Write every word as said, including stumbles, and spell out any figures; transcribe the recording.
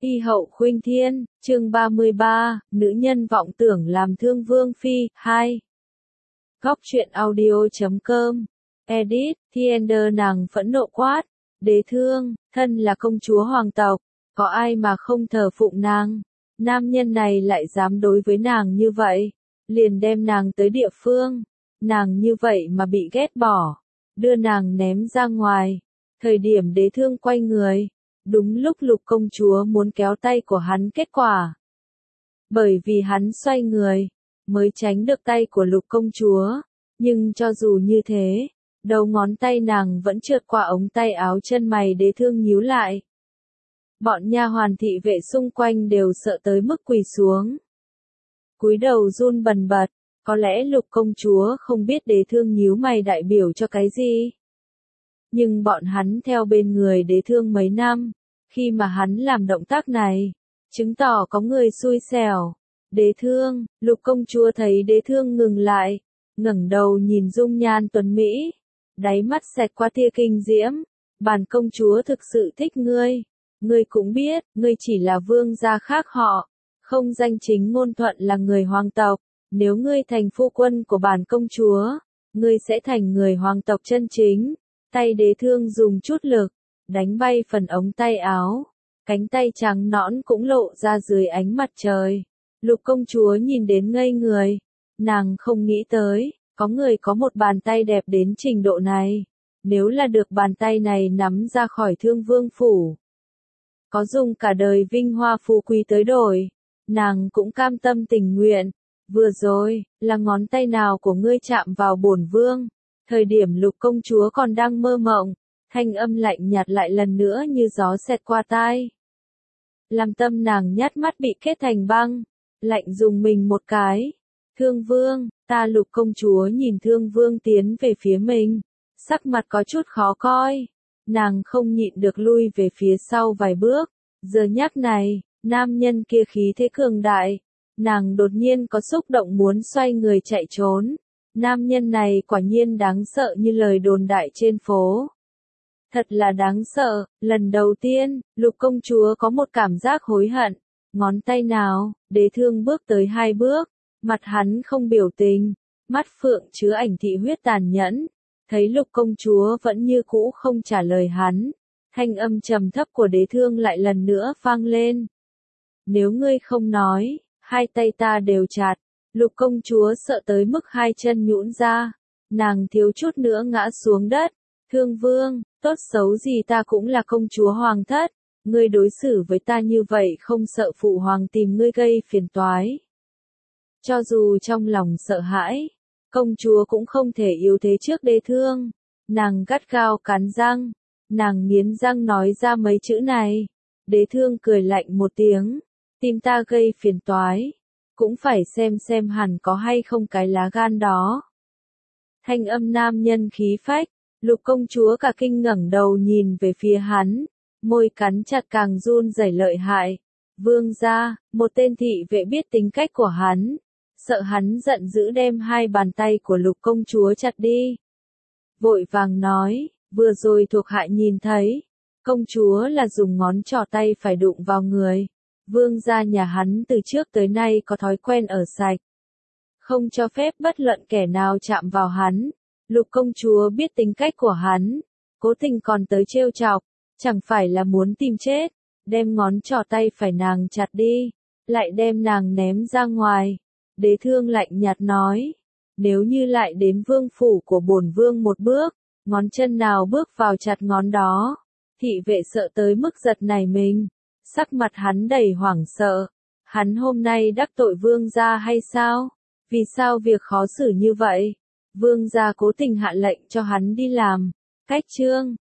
Y hậu khuynh thiên, chương ba mươi ba, nữ nhân vọng tưởng làm thương vương phi, hai. Góc truyện audio chấm com. Edit, Thiender nàng phẫn nộ quát. Đế thương, thân là công chúa hoàng tộc, có ai mà không thờ phụng nàng. Nam nhân này lại dám đối với nàng như vậy, liền đem nàng tới địa phương. Nàng như vậy mà bị ghét bỏ, đưa nàng ném ra ngoài. Thời điểm đế thương quay người, đúng lúc lục công chúa muốn kéo tay của hắn kết quả. Bởi vì hắn xoay người, mới tránh được tay của lục công chúa, nhưng cho dù như thế, đầu ngón tay nàng vẫn trượt qua ống tay áo, chân mày đế thương nhíu lại. Bọn nha hoàn thị vệ xung quanh đều sợ tới mức quỳ xuống, cúi đầu run bần bật. Có lẽ lục công chúa không biết đế thương nhíu mày đại biểu cho cái gì. Nhưng bọn hắn theo bên người đế thương mấy năm, khi mà hắn làm động tác này, chứng tỏ có người xui xẻo. Đế thương, lục công chúa thấy đế thương ngừng lại, ngẩng đầu nhìn dung nhan tuấn mỹ, đáy mắt xẹt qua tia kinh diễm. Bản công chúa thực sự thích ngươi, ngươi cũng biết, ngươi chỉ là vương gia khác họ, không danh chính ngôn thuận là người hoàng tộc. Nếu ngươi thành phu quân của bản công chúa, ngươi sẽ thành người hoàng tộc chân chính. Tay đế thương dùng chút lực, đánh bay phần ống tay áo, cánh tay trắng nõn cũng lộ ra dưới ánh mặt trời. Lục công chúa nhìn đến ngây người, nàng không nghĩ tới, có người có một bàn tay đẹp đến trình độ này. Nếu là được bàn tay này nắm ra khỏi thương vương phủ, có dùng cả đời vinh hoa phú quý tới đổi, nàng cũng cam tâm tình nguyện. Vừa rồi, là ngón tay nào của ngươi chạm vào bổn vương? Thời điểm lục công chúa còn đang mơ mộng, thanh âm lạnh nhạt lại lần nữa như gió xẹt qua tai. Làm tâm nàng nhát mắt bị kết thành băng, lạnh dùng mình một cái. Thương vương, ta lục công chúa nhìn thương vương tiến về phía mình, sắc mặt có chút khó coi. Nàng không nhịn được lui về phía sau vài bước, giờ nhắc này, nam nhân kia khí thế cường đại. Nàng đột nhiên có xúc động muốn xoay người chạy trốn. Nam nhân này quả nhiên đáng sợ như lời đồn đại trên phố. Thật là đáng sợ, lần đầu tiên, lục công chúa có một cảm giác hối hận. Ngón tay nào, đế thương bước tới hai bước, mặt hắn không biểu tình, mắt phượng chứa ảnh thị huyết tàn nhẫn. Thấy lục công chúa vẫn như cũ không trả lời hắn, thanh âm trầm thấp của đế thương lại lần nữa vang lên. Nếu ngươi không nói, hai tay ta đều chặt. Lục công chúa sợ tới mức hai chân nhũn ra, nàng thiếu chút nữa ngã xuống đất. Thương vương, tốt xấu gì ta cũng là công chúa hoàng thất, ngươi đối xử với ta như vậy không sợ phụ hoàng tìm ngươi gây phiền toái. Cho dù trong lòng sợ hãi, công chúa cũng không thể yếu thế trước đế thương. Nàng gắt gao cắn răng, nàng nghiến răng nói ra mấy chữ này. Đế thương cười lạnh một tiếng, tìm ta gây phiền toái, cũng phải xem xem hẳn có hay không cái lá gan đó. Thanh âm nam nhân khí phách, lục công chúa cả kinh ngẩng đầu nhìn về phía hắn, môi cắn chặt càng run rẩy lợi hại. Vương gia, một tên thị vệ biết tính cách của hắn, sợ hắn giận dữ đem hai bàn tay của lục công chúa chặt đi. Vội vàng nói, vừa rồi thuộc hạ nhìn thấy, công chúa là dùng ngón trỏ tay phải đụng vào người. Vương gia nhà hắn từ trước tới nay có thói quen ở sạch, không cho phép bất luận kẻ nào chạm vào hắn. Lục công chúa biết tính cách của hắn, cố tình còn tới trêu chọc, chẳng phải là muốn tìm chết, đem ngón trỏ tay phải nàng chặt đi, lại đem nàng ném ra ngoài. Đế thương lạnh nhạt nói, nếu như lại đến vương phủ của bổn vương một bước, ngón chân nào bước vào chặt ngón đó. Thị vệ sợ tới mức giật nảy mình. Sắc mặt hắn đầy hoảng sợ, hắn hôm nay đắc tội vương gia hay sao? Vì sao việc khó xử như vậy? Vương gia cố tình hạ lệnh cho hắn đi làm. Cách chương,